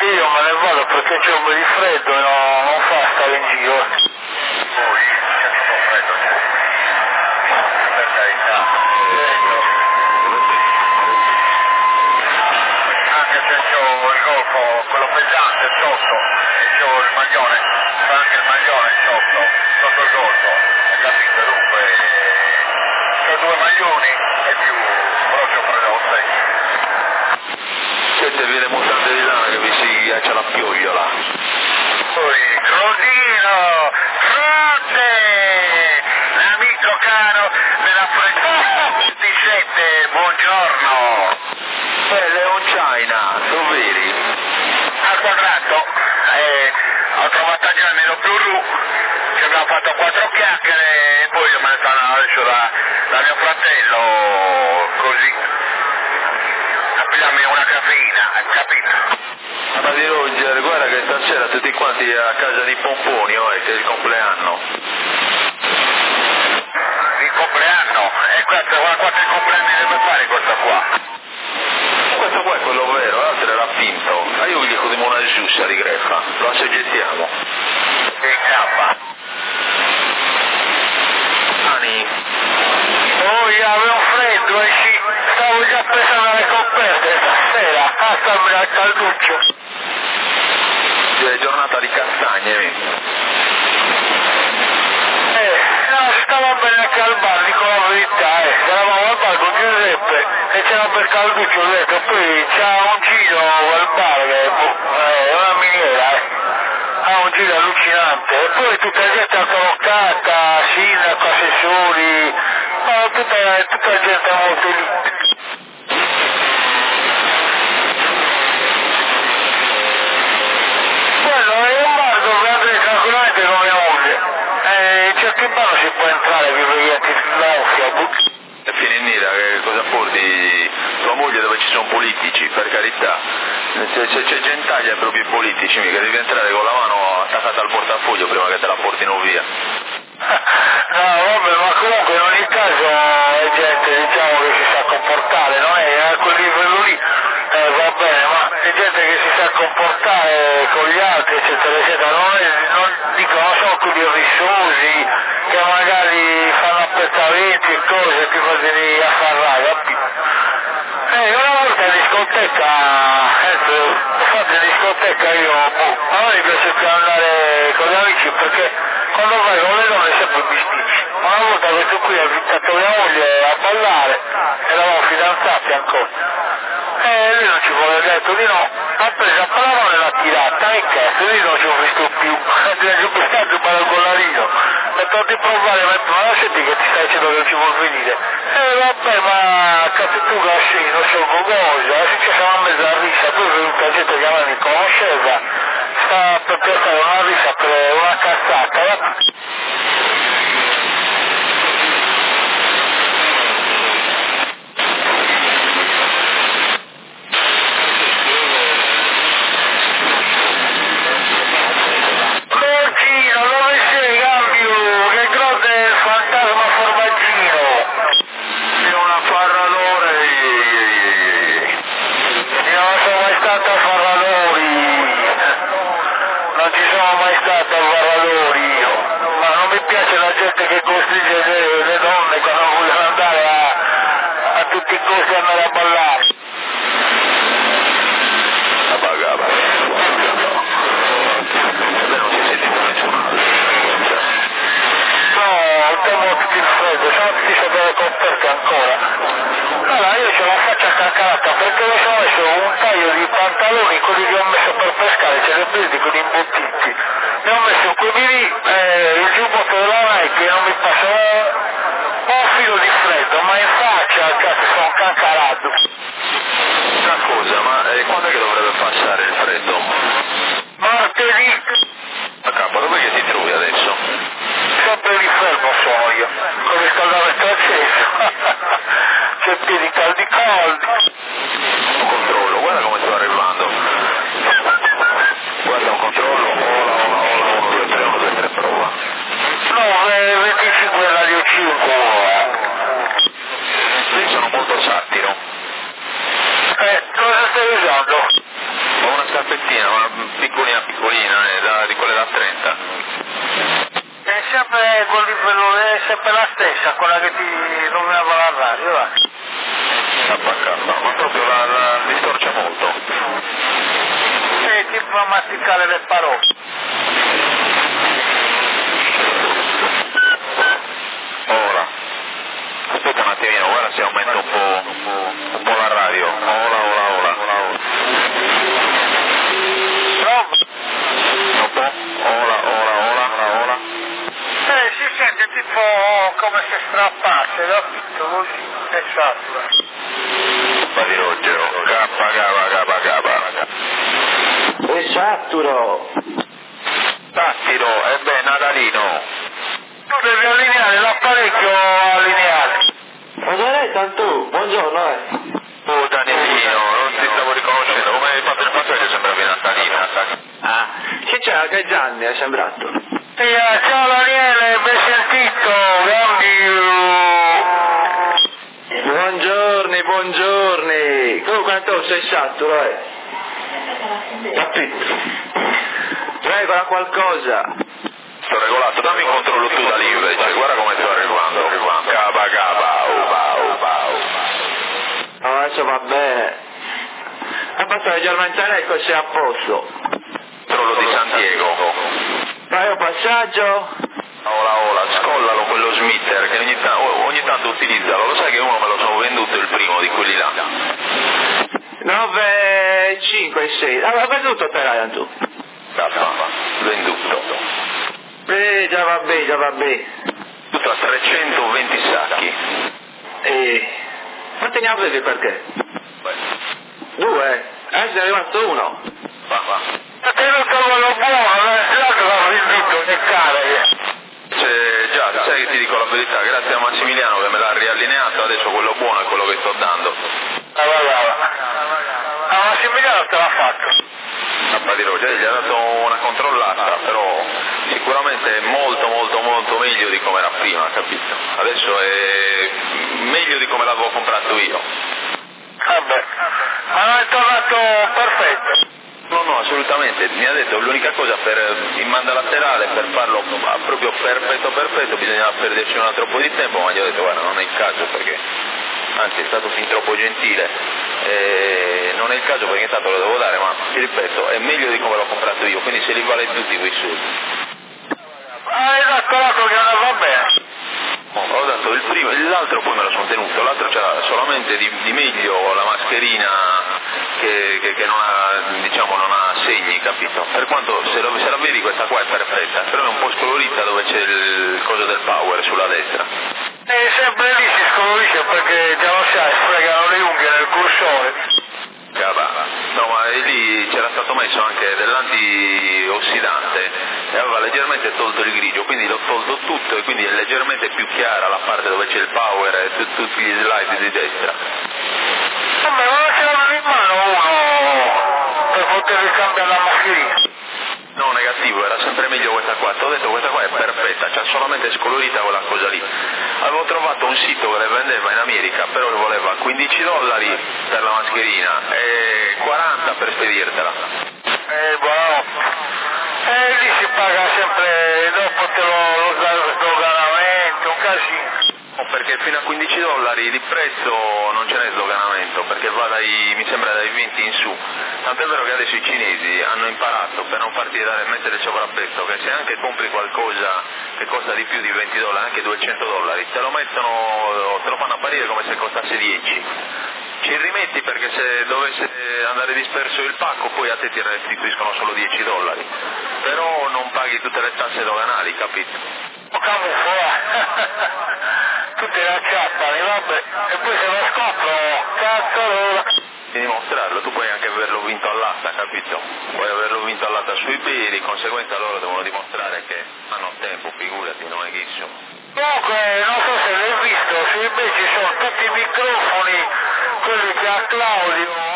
io me ne vado perché c'è un po' di freddo e non fa stare in giro. Poi c'è un po' freddo, per carità. Anche se c'ho il golfo, quello pesante sotto, e c'ho il maglione, c'ho anche il maglione sotto il golfo, hai capito? Dunque, c'ho due maglioni e più proprio prodotte. Siete vede mutande di lana che vi si ghiaccia la piogliola. Poi, Crodino, fronte, l'amico caro della Freccia 27, buongiorno. Leon China, sono veri? Al quadrato, ho trovato già nello Pluru, ci abbiamo fatto 4 chiacchiere e poi me ne stanno adesso da mio fratello, così, a pigliarmi una caffeina, hai capito? Ma di Roger, guarda che stasera tutti quanti a casa di Pomponi, che è il compleanno. Il compleanno, e questo, guarda quanti compleanni deve fare questo qua? Questo qua è quello vero, l'altro era finto. Ma io vi dico di una giusta di greffa, lo assoggettiamo. Che cappa. Ani, Poi avevo freddo e sì, stavo già pensando alle coperte stasera, a starmi al calduccio. è giornata di castagne. No, stava bene anche al bar, dico la verità, eravamo al bar con Giuseppe e c'era per Calduccio, ho detto, poi c'ha un giro al bar, è una miniera, ha un giro allucinante, e poi tutta la gente collocata, sindaco, assessori, no, tutta gente molto lì. Quello è un bar dove andrei tranquillamente con mia moglie. In certi bar non si può entrare per vedere l'ansia. E finita, che cosa porti tua moglie dove ci sono politici, per carità. Se c'è gentaglia proprio i politici, mica devi entrare con la mano attaccata al portafoglio prima che te la portino via. No, vabbè, ma comunque in ogni caso è gente, diciamo, che si sa comportare, non è a quel livello lì, va bene, ma è gente che si sa comportare con gli altri, eccetera, eccetera, non sono quelli rissosi, che magari fanno appezzamenti e cose, ti fanno affarrare, capito? Una volta in discoteca, infatti in discoteca io, a me mi piace più andare con gli amici perché quando vai con le donne sempre bisticci. Una volta questo qui ha invitato mia moglie a ballare, eravamo fidanzati ancora. E lui non ci voleva, ha detto di no, ha preso a palavra e l'ha tirata, e cazzo, io non ci ho visto più, è sempre stato un balcollarino. Ho detto di provare, ma non senti che ti stai dicendo che non ci vuol venire. Vabbè, ma cazzo tu che non so cosa, ci siamo a mezza rissa, poi è venuta gente che a me mi conosceva, sta per piazzare una rissa per una cazzata, Formaggino, dove sei Gambio? Che grosso è il fantasma Formaggino? È una farradore. Io non sono mai stato a Ferradori, non ci sono mai stato a Ferradori io, ma non mi piace la gente che costringe le donne quando vogliono andare a tutti i costi andare a ballare. La pagava. Non si sente nessuno. No, temo tutti il freddo, sono tutti sotto le coperte ancora. Allora io ce la faccio a caccarata perché mi sono messo un paio di pantaloni, quelli che ho messo per pescare, ce li ho presi quelli imbottiti. Ne ho messo quelli lì, il giubbotto della Nike non mi passa un filo di freddo, ma in faccia, cazzo, sono cancarato. Una cosa, ma quando è che dovrebbe passare il freddo? Martedì, A capo, dov'è che ti trovi adesso? sempre lì fermo sono io, con il riscaldamento acceso. C'è piedi caldi caldi. Un controllo, guarda come sto arrivando. Guarda un controllo, ola, 1, 2, 3, 1, 2, 3, prova. No, 25 radio 5. Io sono molto satiro. Cosa stai usando? Ho una scarpettina, ma piccolina, di quelle da 30. È sempre quel livello, è sempre la stessa, quella che ti nominava la radio, va. Ma proprio la distorce molto. Sì, ti fa masticare le parole. Ora. Aspetta un attimino, guarda se aumenta un po' la radio. Ora. Un po'. Ora. Si sente tipo come se strappasse, no? Così, esatto. Di Ruggero, K. E Satturo! Tattiro, e beh, Natalino. Tu devi allineare l'apparecchio allineare. Ma non è tanto, buongiorno Oh Danielino, non ti stavo riconoscendo, come hai fatto il passaggio sembravi Natalino. Ah, che c'era che Gianni è sembrato? Ciao Daniele, ben sentito, Buongiorni! Tu quanto sei Satturo, Capito? Regola qualcosa! Sto regolato, dammi un controllo tu da lì invece, guarda come sto arrivando. No, adesso va bene. Basta che Germantare così a posto. Controllo di San Diego. Fai un passaggio? Ola, scollalo quello smitter che ogni tanto utilizzalo, lo sai che uno me lo sono venduto il primo di quelli là. 9, 5, 6. Aveva venduto per aria tu. Venduto. Già va bene. Tutto a 320 sacchi. Quanti ne avevi perché? 2? Adesso è arrivato uno. Va. Ha tenuto quello buono, l'altro l'ha venduto, che care. Già, sai che ti dico la verità, grazie a Massimiliano che me l'ha riallineato, adesso quello buono è quello che sto dando. Massimiliano te l'ha fatto. Gli ha dato una controllata, però sicuramente è molto meglio di come era prima, capito? Adesso è meglio di come l'avevo comprato io. Vabbè, ma non è tornato perfetto. No, assolutamente, mi ha detto l'unica cosa in banda laterale per farlo proprio perfetto bisognava perderci un altro po' di tempo, ma gli ho detto guarda non è il caso perché, anzi è stato fin troppo gentile, non è il caso perché intanto lo devo dare, ma ti ripeto è meglio di come l'ho comprato io, quindi se li vale tutti quei soldi. Hai dato l'altro che non va bene. Ho dato il primo, l'altro poi me lo sono tenuto, l'altro c'era solamente di meglio la mascherina che non ha segni, capito? Per quanto se la vedi questa qua è perfetta, però è un po' scolorita dove c'è il coso del power sulla destra. E sempre lì si scolorisce perché già lo sai, sfregano le unghie nel cursore. No, ma lì c'era stato messo anche dell'antiossidante e aveva leggermente tolto il grigio, quindi l'ho tolto tutto e quindi è leggermente più chiara la parte dove c'è il power e tutti gli slide di destra. Vabbè, ma non ce l'aveva in mano uno per poter cambiare la mascherina. No, negativo, era sempre meglio questa qua. Ti ho detto questa qua è perfetta, c'ha solamente scolorita quella cosa lì. Avevo trovato un sito che le vendeva in America, però voleva $15 per la mascherina e 40 per spedirtela. Buono. Lì si paga sempre, dopo te lo sdoganamento, un casino. Perché fino a $15 di prezzo non ce n'è sdoganamento, perché va mi sembra dai 20 in su. Tant'è vero che adesso i cinesi hanno imparato per non farti mettere il sovrapprezzo che se anche compri qualcosa che costa di più di $20, anche $200, te lo fanno apparire come se costasse 10. Ci rimetti perché se dovesse andare disperso il pacco poi a te ti restituiscono solo $10, però non paghi tutte le tasse doganali, capito? Tutte le acciappano, vabbè, e poi se lo scoprono, cazzo di dimostrarlo, tu puoi anche averlo vinto all'asta, capito? Puoi averlo vinto all'asta sui peli, di conseguenza loro devono dimostrare che hanno tempo, figurati, non è che insomma. Comunque, non so se l'hai visto, su eBay ci sono tutti i microfoni, quelli che ha Claudio